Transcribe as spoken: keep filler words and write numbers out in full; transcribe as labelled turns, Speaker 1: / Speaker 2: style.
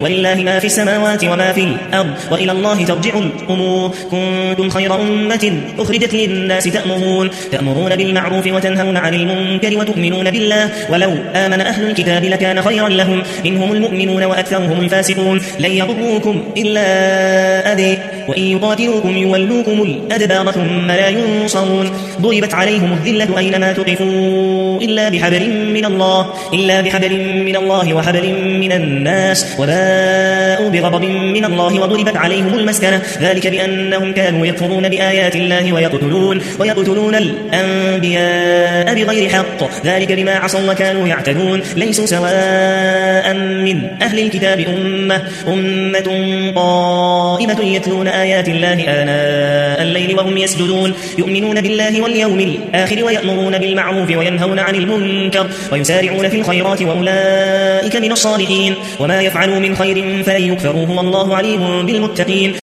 Speaker 1: ولله ما في السماوات وما في الأرض وإلى الله ترجع الأمور. كنتم خير أمة أخرجت للناس تأمرون, تأمرون بالمعروف وتنهون عن المنكر وتؤمنون بالله ولو آمن أهل الكتاب لكان خيرا لهم منهم المؤمنون وأكثرهم الفاسقون. لن يضروكم إلا أذى وإن يقاتلوكم يولوكم الأدبار ثم لا ينصرون. ضربت عليهم الذلة أينما تقفوا إلا بحبل من الله إلا بحبل من الله وحبل من الناس وباءوا بغضب من الله وضربت عليهم المسكنة ذلك بأنهم كانوا يكفرون بآيات الله ويقتلون ويقتلون الأنبياء بغير حق ذلك بما عصوا وكانوا يعتدون. ليسوا سواء من أهل الكتاب أمة أمة قائمة يتلون آيات الله آناء الليل وهم يسجدون يؤمنون بالله واليوم الآخر ويأمرون بالمعروف وينهون عن المنكر ويسارعون في الخيرات وأولئك من الصالحين. وما يفعلوا من خير فلن يكفروه والله عليم بالمتقين.